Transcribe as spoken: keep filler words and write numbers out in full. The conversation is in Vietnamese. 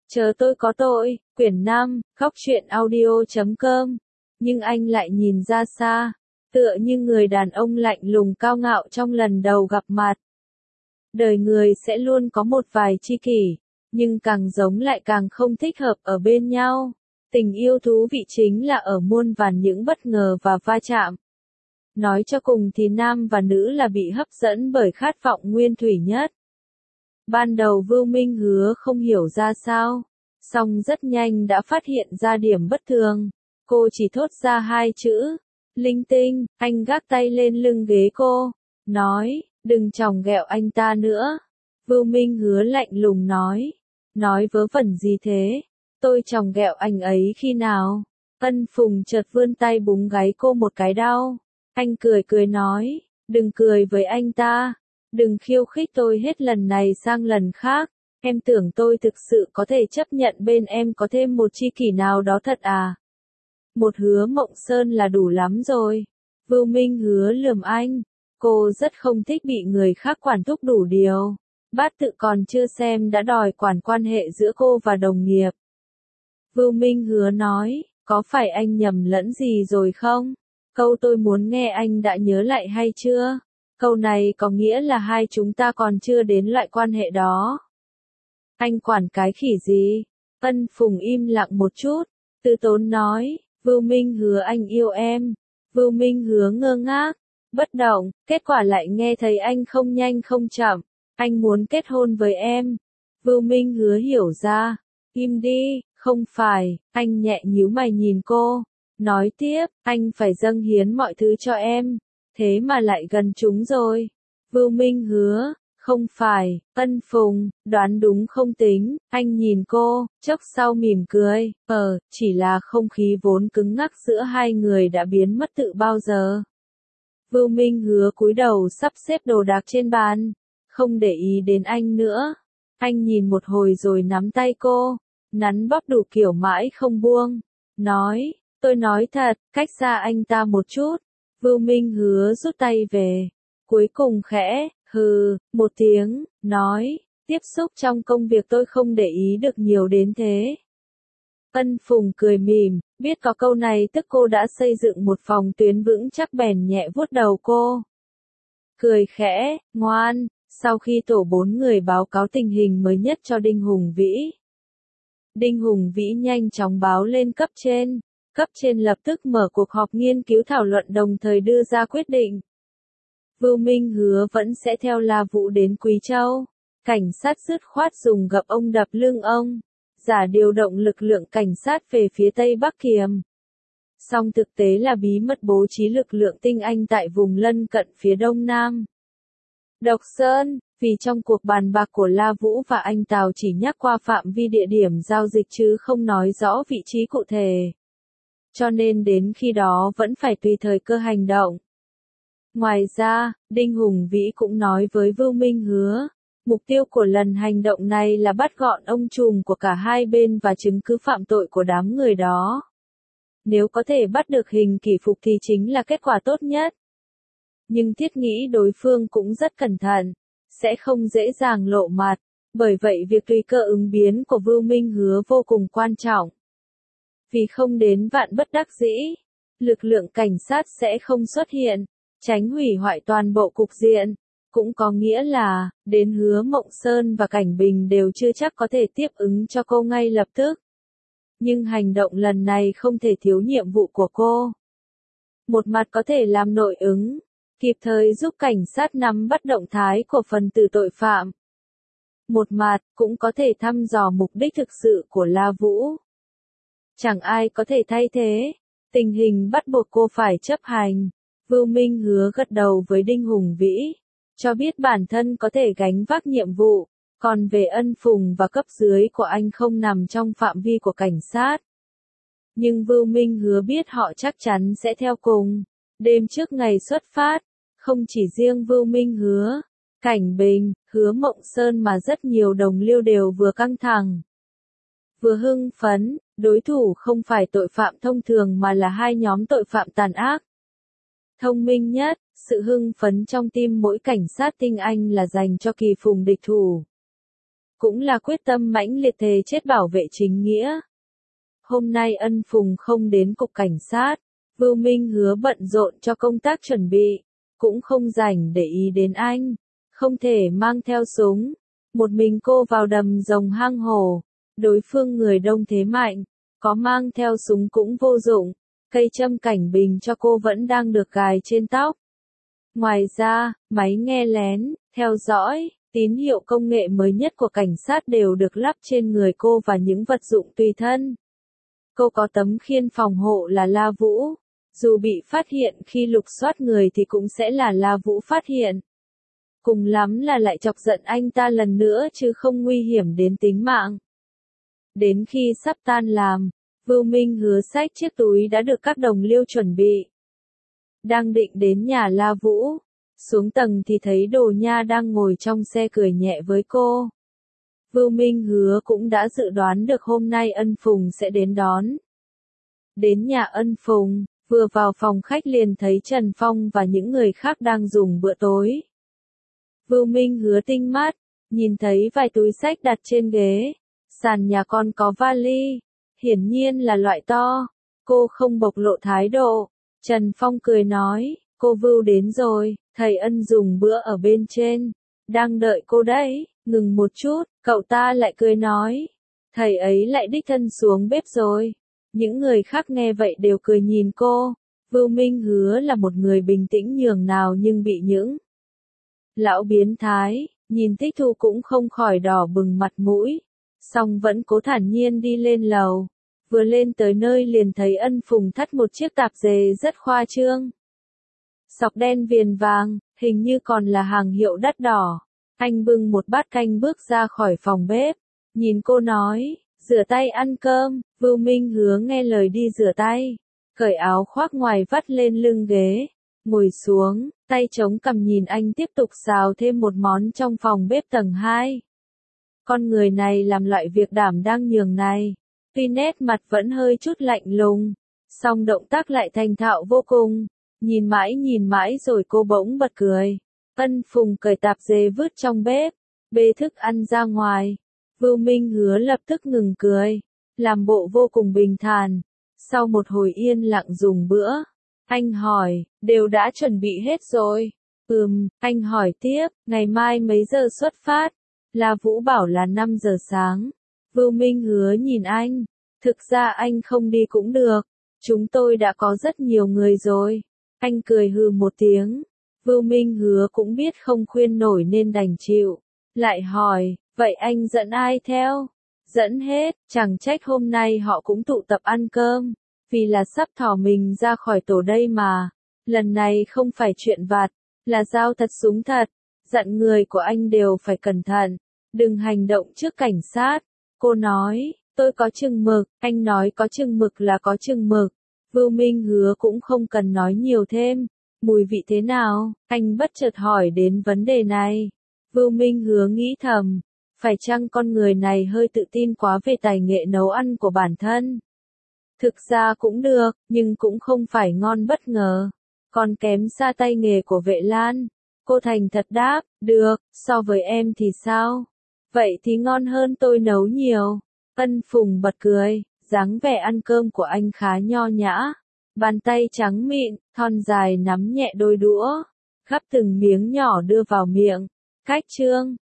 Chờ tôi có tội, quyển năm, khóc chuyện audio chấm com. Nhưng anh lại nhìn ra xa, tựa như người đàn ông lạnh lùng cao ngạo trong lần đầu gặp mặt. Đời người sẽ luôn có một vài tri kỷ, nhưng càng giống lại càng không thích hợp ở bên nhau. Tình yêu thú vị chính là ở muôn vàn những bất ngờ và va chạm. Nói cho cùng thì nam và nữ là bị hấp dẫn bởi khát vọng nguyên thủy nhất. Ban đầu Vưu Minh Hứa không hiểu ra sao, song rất nhanh đã phát hiện ra điểm bất thường. Cô chỉ thốt ra hai chữ, linh tinh. Anh gác tay lên lưng ghế cô, nói, đừng chòng ghẹo anh ta nữa. Vưu Minh Hứa lạnh lùng nói, nói vớ vẩn gì thế, tôi chòng ghẹo anh ấy khi nào? Ân Phùng chợt vươn tay búng gáy cô một cái đau. Anh cười cười nói, đừng cười với anh ta, đừng khiêu khích tôi hết lần này sang lần khác. Em tưởng tôi thực sự có thể chấp nhận bên em có thêm một tri kỷ nào đó thật à? Một Hứa Mộng Sơn là đủ lắm rồi. Vưu Minh Hứa lườm anh, cô rất không thích bị người khác quản thúc đủ điều. Bát tự còn chưa xem đã đòi quản quan hệ giữa cô và đồng nghiệp. Vưu Minh Hứa nói, có phải anh nhầm lẫn gì rồi không? Câu tôi muốn nghe anh đã nhớ lại hay chưa? Câu này có nghĩa là hai chúng ta còn chưa đến loại quan hệ đó. Anh quản cái khỉ gì? Ân Phùng im lặng một chút, Từ Tốn nói, Vưu Minh Hứa anh yêu em. Vưu Minh Hứa ngơ ngác, bất động, kết quả lại nghe thấy anh không nhanh không chậm, anh muốn kết hôn với em. Vưu Minh Hứa hiểu ra, im đi, không phải, anh nhẹ nhíu mày nhìn cô, nói tiếp, anh phải dâng hiến mọi thứ cho em, thế mà lại gần chúng rồi. Vưu Minh Hứa, không phải. Ân Phùng, đoán đúng không tính. Anh nhìn cô, chốc sau mỉm cười, ờ, chỉ là không khí vốn cứng ngắc giữa hai người đã biến mất tự bao giờ. Vưu Minh Hứa cúi đầu sắp xếp đồ đạc trên bàn, không để ý đến anh nữa. Anh nhìn một hồi rồi nắm tay cô, nắn bóp đủ kiểu mãi không buông, nói, tôi nói thật, cách xa anh ta một chút. Vưu Minh Hứa rút tay về, cuối cùng khẽ, hừ, một tiếng, nói, tiếp xúc trong công việc tôi không để ý được nhiều đến thế. Ân Phùng cười mỉm, biết có câu này tức cô đã xây dựng một phòng tuyến vững chắc bèn nhẹ vuốt đầu cô. Cười khẽ, ngoan, sau khi tổ bốn người báo cáo tình hình mới nhất cho Đinh Hùng Vĩ. Đinh Hùng Vĩ nhanh chóng báo lên cấp trên, cấp trên lập tức mở cuộc họp nghiên cứu thảo luận đồng thời đưa ra quyết định. Vưu Minh Hứa vẫn sẽ theo La Vũ đến Quý Châu. Cảnh sát dứt khoát dùng gập ông đập lưng ông, giả điều động lực lượng cảnh sát về phía Tây Bắc Kiềm. Song thực tế là bí mật bố trí lực lượng tinh anh tại vùng lân cận phía Đông Nam. Độc Sơn, vì trong cuộc bàn bạc của La Vũ và anh Tào chỉ nhắc qua phạm vi địa điểm giao dịch chứ không nói rõ vị trí cụ thể. Cho nên đến khi đó vẫn phải tùy thời cơ hành động. Ngoài ra, Đinh Hùng Vĩ cũng nói với Vưu Minh Hứa, mục tiêu của lần hành động này là bắt gọn ông trùm của cả hai bên và chứng cứ phạm tội của đám người đó. Nếu có thể bắt được Hình Kỷ Phục thì chính là kết quả tốt nhất. Nhưng thiết nghĩ đối phương cũng rất cẩn thận, sẽ không dễ dàng lộ mặt, bởi vậy việc tùy cơ ứng biến của Vưu Minh Hứa vô cùng quan trọng. Vì không đến vạn bất đắc dĩ, lực lượng cảnh sát sẽ không xuất hiện, tránh hủy hoại toàn bộ cục diện, cũng có nghĩa là, đến Hứa Mộng Sơn và Cảnh Bình đều chưa chắc có thể tiếp ứng cho cô ngay lập tức. Nhưng hành động lần này không thể thiếu nhiệm vụ của cô. Một mặt có thể làm nội ứng, kịp thời giúp cảnh sát nắm bắt động thái của phần tử tội phạm. Một mặt, cũng có thể thăm dò mục đích thực sự của La Vũ. Chẳng ai có thể thay thế, tình hình bắt buộc cô phải chấp hành. Vưu Minh Hứa gật đầu với Đinh Hùng Vĩ, cho biết bản thân có thể gánh vác nhiệm vụ, còn về Ân Phùng và cấp dưới của anh không nằm trong phạm vi của cảnh sát. Nhưng Vưu Minh Hứa biết họ chắc chắn sẽ theo cùng. Đêm trước ngày xuất phát, không chỉ riêng Vưu Minh Hứa, Cảnh Bình, Hứa Mộng Sơn mà rất nhiều đồng liêu đều vừa căng thẳng, vừa hưng phấn, đối thủ không phải tội phạm thông thường mà là hai nhóm tội phạm tàn ác. Thông minh nhất, sự hưng phấn trong tim mỗi cảnh sát tinh anh là dành cho kỳ phùng địch thủ. cũng là quyết tâm mãnh liệt thề chết bảo vệ chính nghĩa. Hôm nay Ân Phùng không đến cục cảnh sát, Vưu Minh Hứa bận rộn cho công tác chuẩn bị, cũng không rảnh để ý đến anh, không thể mang theo súng. Một mình cô vào đầm rồng hang hổ, đối phương người đông thế mạnh, có mang theo súng cũng vô dụng, cây châm cảnh bình cho cô vẫn đang được gài trên tóc. Ngoài ra, máy nghe lén, theo dõi, tín hiệu công nghệ mới nhất của cảnh sát đều được lắp trên người cô và những vật dụng tùy thân. Cô có tấm khiên phòng hộ là La Vũ, dù bị phát hiện khi lục soát người thì cũng sẽ là La Vũ phát hiện. Cùng lắm là lại chọc giận anh ta lần nữa chứ không nguy hiểm đến tính mạng. Đến khi sắp tan làm, Vưu Minh Hứa xách chiếc túi đã được các đồng liêu chuẩn bị. Đang định đến nhà La Vũ, xuống tầng thì thấy Đồ Nha đang ngồi trong xe cười nhẹ với cô. Vưu Minh Hứa cũng đã dự đoán được hôm nay Ân Phùng sẽ đến đón. Đến nhà Ân Phùng, vừa vào phòng khách liền thấy Trần Phong và những người khác đang dùng bữa tối. Vưu Minh Hứa tinh mắt, nhìn thấy vài túi xách đặt trên ghế. Sàn nhà con có vali, hiển nhiên là loại to. Cô không bộc lộ thái độ. Trần Phong cười nói, cô Vưu đến rồi, thầy Ân dùng bữa ở bên trên. Đang đợi cô đấy, ngừng một chút, cậu ta lại cười nói. Thầy ấy lại đích thân xuống bếp rồi. Những người khác nghe vậy đều cười nhìn cô. Vưu Minh Hứa là một người bình tĩnh nhường nào nhưng bị những lão biến thái, nhìn thích thú cũng không khỏi đỏ bừng mặt mũi. Song vẫn cố thản nhiên đi lên lầu. Vừa lên tới nơi liền thấy Ân Phùng thắt một chiếc tạp dề rất khoa trương. Sọc đen viền vàng, hình như còn là hàng hiệu đắt đỏ. Anh bưng một bát canh bước ra khỏi phòng bếp. Nhìn cô nói, rửa tay ăn cơm. Vưu Minh Hứa nghe lời đi rửa tay. Cởi áo khoác ngoài vắt lên lưng ghế. Ngồi xuống, tay chống cằm nhìn anh tiếp tục xào thêm một món trong phòng bếp tầng hai. Con người này làm loại việc đảm đang nhường này. Tuy nét mặt vẫn hơi chút lạnh lùng, song động tác lại thành thạo vô cùng. Nhìn mãi nhìn mãi rồi cô bỗng bật cười. Ân Phùng cởi tạp dề vứt trong bếp, bê thức ăn ra ngoài. Vưu Minh Hứa lập tức ngừng cười, làm bộ vô cùng bình thản. Sau một hồi yên lặng dùng bữa, anh hỏi, đều đã chuẩn bị hết rồi. Ừm, anh hỏi tiếp, ngày mai mấy giờ xuất phát? La Vũ bảo là năm giờ sáng. Vưu Minh Hứa nhìn anh. Thực ra anh không đi cũng được. Chúng tôi đã có rất nhiều người rồi. Anh cười hừ một tiếng. Vưu Minh Hứa cũng biết không khuyên nổi nên đành chịu. Lại hỏi, vậy anh dẫn ai theo? Dẫn hết, chẳng trách hôm nay họ cũng tụ tập ăn cơm. Vì là sắp thỏ mình ra khỏi tổ đây mà. Lần này không phải chuyện vặt, là dao thật súng thật. Dặn người của anh đều phải cẩn thận. Đừng hành động trước cảnh sát. Cô nói, tôi có chừng mực, anh nói có chừng mực là có chừng mực. Vưu Minh Hứa cũng không cần nói nhiều thêm. Mùi vị thế nào? Anh bất chợt hỏi đến vấn đề này. Vưu Minh Hứa nghĩ thầm, phải chăng con người này hơi tự tin quá về tài nghệ nấu ăn của bản thân? Thực ra cũng được, nhưng cũng không phải ngon bất ngờ. Còn kém xa tay nghề của Vệ Lan. Cô thành thật đáp, được, so với em thì sao? Vậy thì ngon hơn tôi nấu nhiều. Ân Phùng bật cười, dáng vẻ ăn cơm của anh khá nho nhã. Bàn tay trắng mịn, thon dài nắm nhẹ đôi đũa, gắp từng miếng nhỏ đưa vào miệng. Cách chương